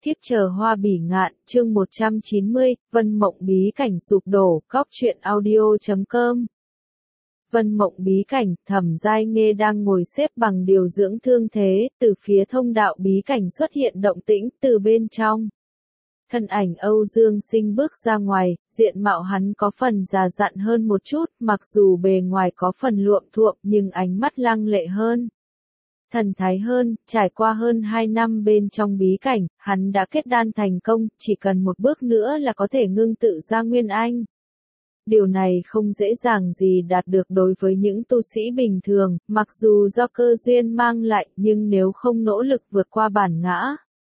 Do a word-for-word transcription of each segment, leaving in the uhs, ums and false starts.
Thiếp chờ hoa bỉ ngạn, chương một trăm chín mươi, Vân Mộng bí cảnh sụp đổ, góc truyện audio chấm com. Vân Mộng bí cảnh, Thẩm Giai Nghê đang ngồi xếp bằng điều dưỡng thương thế, từ phía thông đạo bí cảnh xuất hiện động tĩnh, từ bên trong. Thân ảnh Âu Dương Sinh bước ra ngoài, diện mạo hắn có phần già dặn hơn một chút, mặc dù bề ngoài có phần luộm thuộm nhưng ánh mắt lăng lệ hơn. Thần thái hơn, trải qua hơn hai năm bên trong bí cảnh, hắn đã kết đan thành công, chỉ cần một bước nữa là có thể ngưng tự ra Nguyên Anh. Điều này không dễ dàng gì đạt được đối với những tu sĩ bình thường, mặc dù do cơ duyên mang lại, nhưng nếu không nỗ lực vượt qua bản ngã,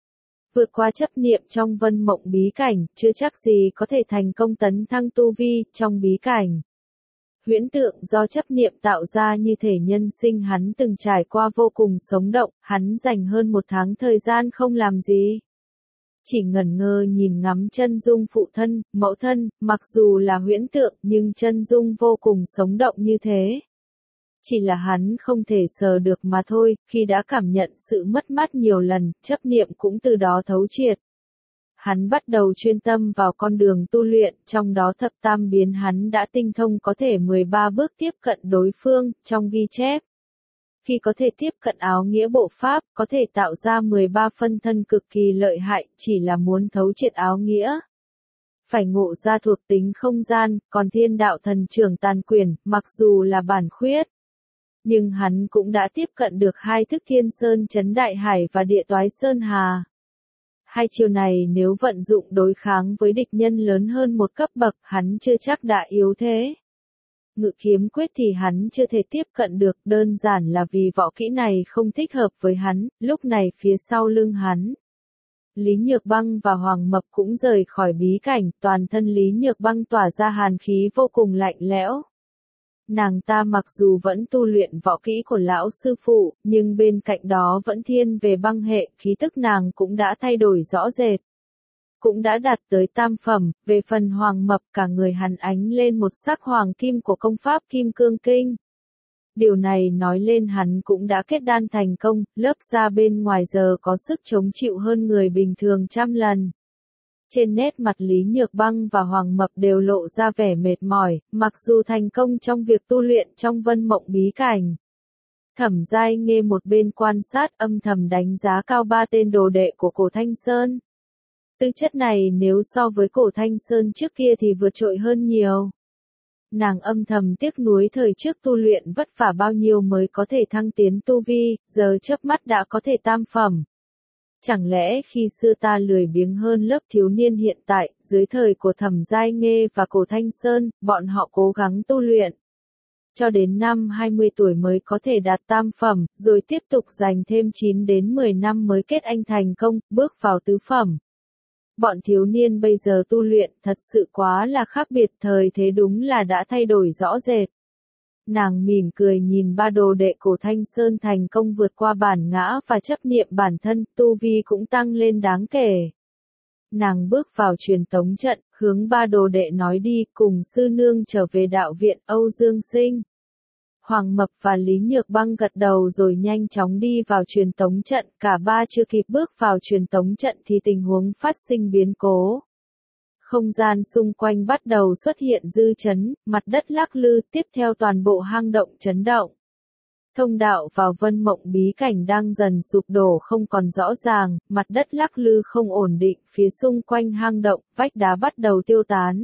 vượt qua chấp niệm trong Vân Mộng bí cảnh, chưa chắc gì có thể thành công tấn thăng tu vi trong bí cảnh. Huyễn tượng do chấp niệm tạo ra như thể nhân sinh hắn từng trải qua vô cùng sống động, hắn dành hơn một tháng thời gian không làm gì. Chỉ ngẩn ngơ nhìn ngắm chân dung phụ thân, mẫu thân, mặc dù là huyễn tượng nhưng chân dung vô cùng sống động như thế. Chỉ là hắn không thể sờ được mà thôi, khi đã cảm nhận sự mất mát nhiều lần, chấp niệm cũng từ đó thấu triệt. Hắn bắt đầu chuyên tâm vào con đường tu luyện, trong đó thập tam biến hắn đã tinh thông có thể mười ba bước tiếp cận đối phương, trong ghi chép. Khi có thể tiếp cận áo nghĩa bộ pháp, có thể tạo ra mười ba phân thân cực kỳ lợi hại, chỉ là muốn thấu triệt áo nghĩa. Phải ngộ ra thuộc tính không gian, còn thiên đạo thần trưởng tàn quyền, mặc dù là bản khuyết. Nhưng hắn cũng đã tiếp cận được hai thức thiên sơn chấn đại hải và địa toái sơn hà. Hai chiêu này nếu vận dụng đối kháng với địch nhân lớn hơn một cấp bậc, hắn chưa chắc đã yếu thế. Ngự kiếm quyết thì hắn chưa thể tiếp cận được, đơn giản là vì võ kỹ này không thích hợp với hắn, lúc này phía sau lưng hắn. Lý Nhược Băng và Hoàng Mập cũng rời khỏi bí cảnh, toàn thân Lý Nhược Băng tỏa ra hàn khí vô cùng lạnh lẽo. Nàng ta mặc dù vẫn tu luyện võ kỹ của lão sư phụ, nhưng bên cạnh đó vẫn thiên về băng hệ, khí tức nàng cũng đã thay đổi rõ rệt. Cũng đã đạt tới tam phẩm, về phần Hoàng Mập cả người hắn ánh lên một sắc hoàng kim của công pháp Kim Cương Kinh. Điều này nói lên hắn cũng đã kết đan thành công, lớp da bên ngoài giờ có sức chống chịu hơn người bình thường trăm lần. Trên nét mặt Lý Nhược Băng và Hoàng Mập đều lộ ra vẻ mệt mỏi, mặc dù thành công trong việc tu luyện trong Vân Mộng bí cảnh. Thẩm Giai Nghê một bên quan sát âm thầm đánh giá cao ba tên đồ đệ của Cổ Thanh Sơn. Tư chất này nếu so với Cổ Thanh Sơn trước kia thì vượt trội hơn nhiều. Nàng âm thầm tiếc nuối thời trước tu luyện vất vả bao nhiêu mới có thể thăng tiến tu vi, giờ chớp mắt đã có thể tam phẩm. Chẳng lẽ khi xưa ta lười biếng hơn lớp thiếu niên hiện tại, dưới thời của Thẩm Giai Nghê và Cổ Thanh Sơn, bọn họ cố gắng tu luyện. Cho đến năm hai mươi tuổi mới có thể đạt tam phẩm, rồi tiếp tục dành thêm chín đến mười năm mới kết anh thành công, bước vào tứ phẩm. Bọn thiếu niên bây giờ tu luyện thật sự quá là khác biệt, thời thế đúng là đã thay đổi rõ rệt. Nàng mỉm cười nhìn ba đồ đệ Cổ Thanh Sơn thành công vượt qua bản ngã và chấp niệm bản thân, tu vi cũng tăng lên đáng kể. Nàng bước vào truyền tống trận, hướng ba đồ đệ nói đi, cùng sư nương trở về đạo viện Âu Dương Sinh. Hoàng Mập và Lý Nhược Băng gật đầu rồi nhanh chóng đi vào truyền tống trận, cả ba chưa kịp bước vào truyền tống trận thì tình huống phát sinh biến cố. Không gian xung quanh bắt đầu xuất hiện dư chấn, mặt đất lắc lư, tiếp theo toàn bộ hang động chấn động. Thông đạo vào Vân Mộng bí cảnh đang dần sụp đổ không còn rõ ràng, mặt đất lắc lư không ổn định, phía xung quanh hang động, vách đá bắt đầu tiêu tán.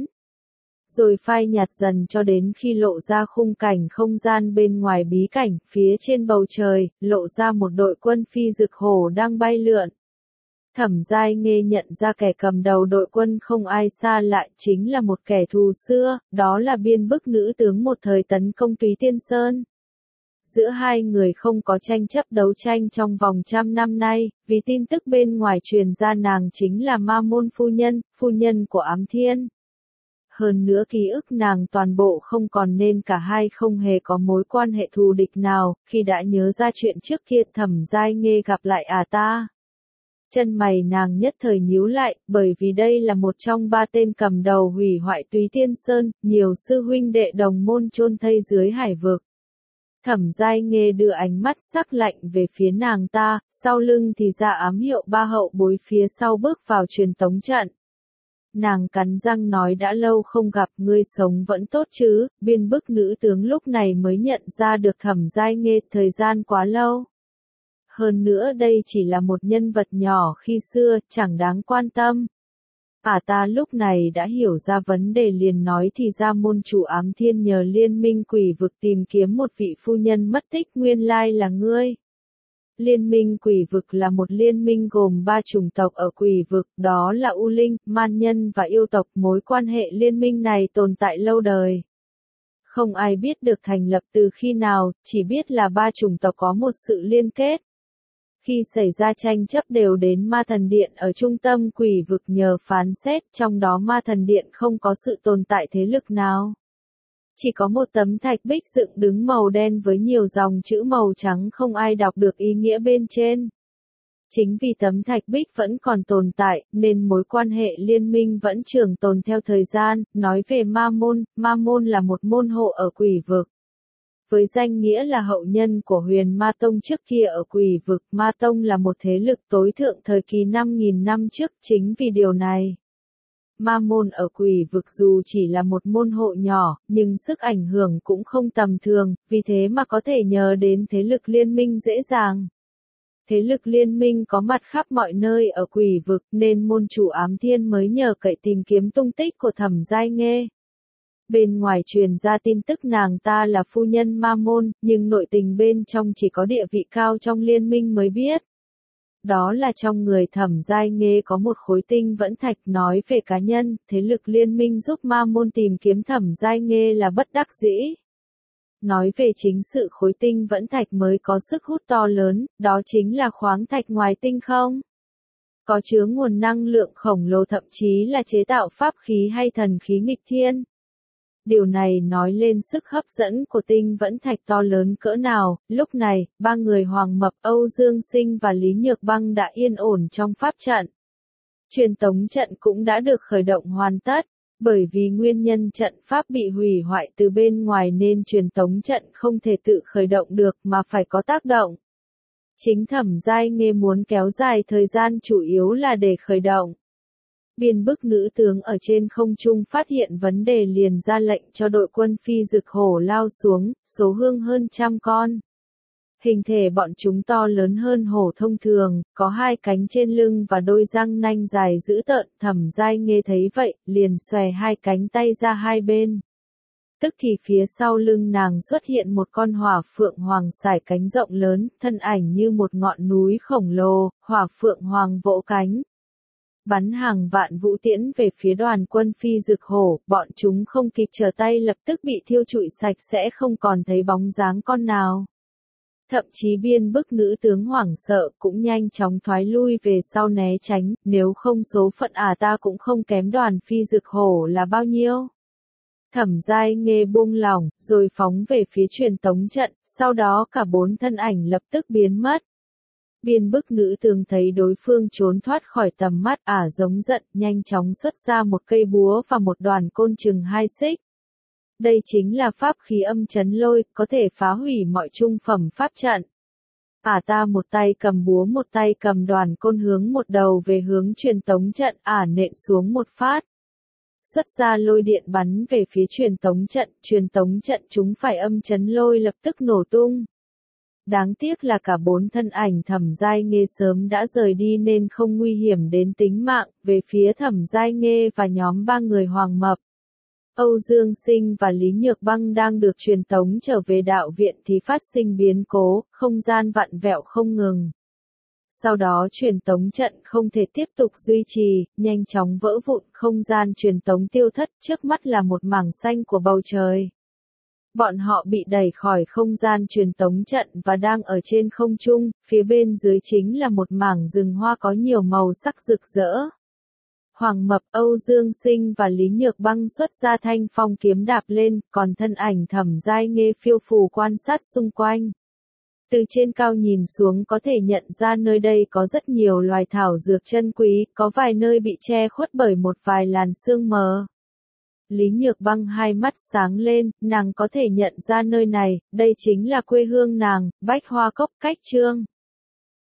Rồi phai nhạt dần cho đến khi lộ ra khung cảnh không gian bên ngoài bí cảnh, phía trên bầu trời, lộ ra một đội quân phi dực hổ đang bay lượn. Thẩm Giai Nghê nhận ra kẻ cầm đầu đội quân không ai xa lạ, chính là một kẻ thù xưa, đó là Biên Bức nữ tướng một thời tấn công Túy Tiên Sơn. Giữa hai người không có tranh chấp đấu tranh trong vòng trăm năm nay, vì tin tức bên ngoài truyền ra nàng chính là Ma Môn phu nhân, phu nhân của Ám Thiên. Hơn nữa ký ức nàng toàn bộ không còn nên cả hai không hề có mối quan hệ thù địch nào, khi đã nhớ ra chuyện trước kia Thẩm Giai Nghê gặp lại à ta. Chân mày nàng nhất thời nhíu lại, bởi vì đây là một trong ba tên cầm đầu hủy hoại Túy Tiên Sơn, nhiều sư huynh đệ đồng môn chôn thây dưới hải vực. Thẩm Giai Nghê đưa ánh mắt sắc lạnh về phía nàng ta, sau lưng thì ra ám hiệu ba hậu bối phía sau bước vào truyền tống trận. Nàng cắn răng nói đã lâu không gặp, ngươi sống vẫn tốt chứ, biên bức nữ tướng lúc này mới nhận ra được Thẩm Giai Nghê, thời gian quá lâu. Hơn nữa đây chỉ là một nhân vật nhỏ khi xưa, chẳng đáng quan tâm. À ta lúc này đã hiểu ra vấn đề liền nói thì ra môn chủ ám thiên nhờ liên minh quỷ vực tìm kiếm một vị phu nhân mất tích, nguyên lai là ngươi. Liên minh quỷ vực là một liên minh gồm ba chủng tộc ở quỷ vực, đó là U Linh, Man Nhân và yêu tộc. Mối quan hệ liên minh này tồn tại lâu đời. Không ai biết được thành lập từ khi nào, chỉ biết là ba chủng tộc có một sự liên kết. Khi xảy ra tranh chấp đều đến Ma Thần Điện ở trung tâm quỷ vực nhờ phán xét, trong đó Ma Thần Điện không có sự tồn tại thế lực nào. Chỉ có một tấm thạch bích dựng đứng màu đen với nhiều dòng chữ màu trắng, không ai đọc được ý nghĩa bên trên. Chính vì tấm thạch bích vẫn còn tồn tại, nên mối quan hệ liên minh vẫn trường tồn theo thời gian. Nói về Ma Môn, Ma Môn là một môn hộ ở quỷ vực. Với danh nghĩa là hậu nhân của Huyền Ma Tông trước kia ở quỷ vực, Ma Tông là một thế lực tối thượng thời kỳ năm nghìn năm trước. Chính vì điều này, Ma Môn ở quỷ vực dù chỉ là một môn hộ nhỏ, nhưng sức ảnh hưởng cũng không tầm thường, vì thế mà có thể nhờ đến thế lực liên minh dễ dàng. Thế lực liên minh có mặt khắp mọi nơi ở quỷ vực, nên môn chủ ám thiên mới nhờ cậy tìm kiếm tung tích của Thẩm Giai Nghê. Bên ngoài truyền ra tin tức nàng ta là phu nhân Ma Môn, nhưng nội tình bên trong chỉ có địa vị cao trong liên minh mới biết. Đó là trong người Thẩm Giai Nghê có một khối tinh vẫn thạch. Nói về cá nhân, thế lực liên minh giúp Ma Môn tìm kiếm Thẩm Giai Nghê là bất đắc dĩ. Nói về chính sự khối tinh vẫn thạch mới có sức hút to lớn, đó chính là khoáng thạch ngoài tinh không. Có chứa nguồn năng lượng khổng lồ, thậm chí là chế tạo pháp khí hay thần khí nghịch thiên. Điều này nói lên sức hấp dẫn của tinh vẫn thạch to lớn cỡ nào. Lúc này, ba người Hoàng Mập, Âu Dương Sinh và Lý Nhược Băng đã yên ổn trong pháp trận. Truyền tống trận cũng đã được khởi động hoàn tất. Bởi vì nguyên nhân trận pháp bị hủy hoại từ bên ngoài nên truyền tống trận không thể tự khởi động được mà phải có tác động. Chính Thẩm Giai Nghê muốn kéo dài thời gian chủ yếu là để khởi động. Biên bức nữ tướng ở trên không trung phát hiện vấn đề liền ra lệnh cho đội quân phi dực hổ lao xuống, số hương hơn trăm con. Hình thể bọn chúng to lớn hơn hổ thông thường, có hai cánh trên lưng và đôi răng nanh dài dữ tợn. Thẩm Giai Nghê thấy vậy, liền xòe hai cánh tay ra hai bên. Tức thì phía sau lưng nàng xuất hiện một con hỏa phượng hoàng sải cánh rộng lớn, thân ảnh như một ngọn núi khổng lồ. Hỏa phượng hoàng vỗ cánh, bắn hàng vạn vũ tiễn về phía đoàn quân phi dực hổ. Bọn chúng không kịp trở tay lập tức bị thiêu trụi sạch sẽ, không còn thấy bóng dáng con nào. Thậm chí biên bức nữ tướng hoảng sợ cũng nhanh chóng thoái lui về sau né tránh, nếu không số phận à ta cũng không kém đoàn phi dực hổ là bao nhiêu. Thẩm Giai Nghê buông lỏng, rồi phóng về phía truyền tống trận, sau đó cả bốn thân ảnh lập tức biến mất. Biên bức nữ tướng thấy đối phương trốn thoát khỏi tầm mắt, ả giống giận, nhanh chóng xuất ra một cây búa và một đoàn côn chừng hai xích. Đây chính là pháp khí âm chấn lôi, có thể phá hủy mọi trung phẩm pháp trận. Ả ta một tay cầm búa một tay cầm đoàn côn hướng một đầu về hướng truyền tống trận, ả nện xuống một phát. Xuất ra lôi điện bắn về phía truyền tống trận, truyền tống trận chúng phải âm chấn lôi lập tức nổ tung. Đáng tiếc là cả bốn thân ảnh Thẩm Giai Nghê sớm đã rời đi nên không nguy hiểm đến tính mạng. Về phía Thẩm Giai Nghê và nhóm ba người Hoàng Mập, Âu Dương Sinh và Lý Nhược Băng đang được truyền tống trở về đạo viện thì phát sinh biến cố, không gian vặn vẹo không ngừng. Sau đó truyền tống trận không thể tiếp tục duy trì, nhanh chóng vỡ vụn, không gian truyền tống tiêu thất, trước mắt là một mảng xanh của bầu trời. Bọn họ bị đẩy khỏi không gian truyền tống trận và đang ở trên không trung, phía bên dưới chính là một mảng rừng hoa có nhiều màu sắc rực rỡ. Hoàng Mập, Âu Dương Sinh và Lý Nhược Băng xuất ra thanh phong kiếm đạp lên, còn thân ảnh Thẩm Giai Nghê phiêu phù quan sát xung quanh. Từ trên cao nhìn xuống có thể nhận ra nơi đây có rất nhiều loài thảo dược chân quý, có vài nơi bị che khuất bởi một vài làn sương mờ. Lý Nhược Băng hai mắt sáng lên, nàng có thể nhận ra nơi này, đây chính là quê hương nàng, Bách Hoa Cốc Cách Trương.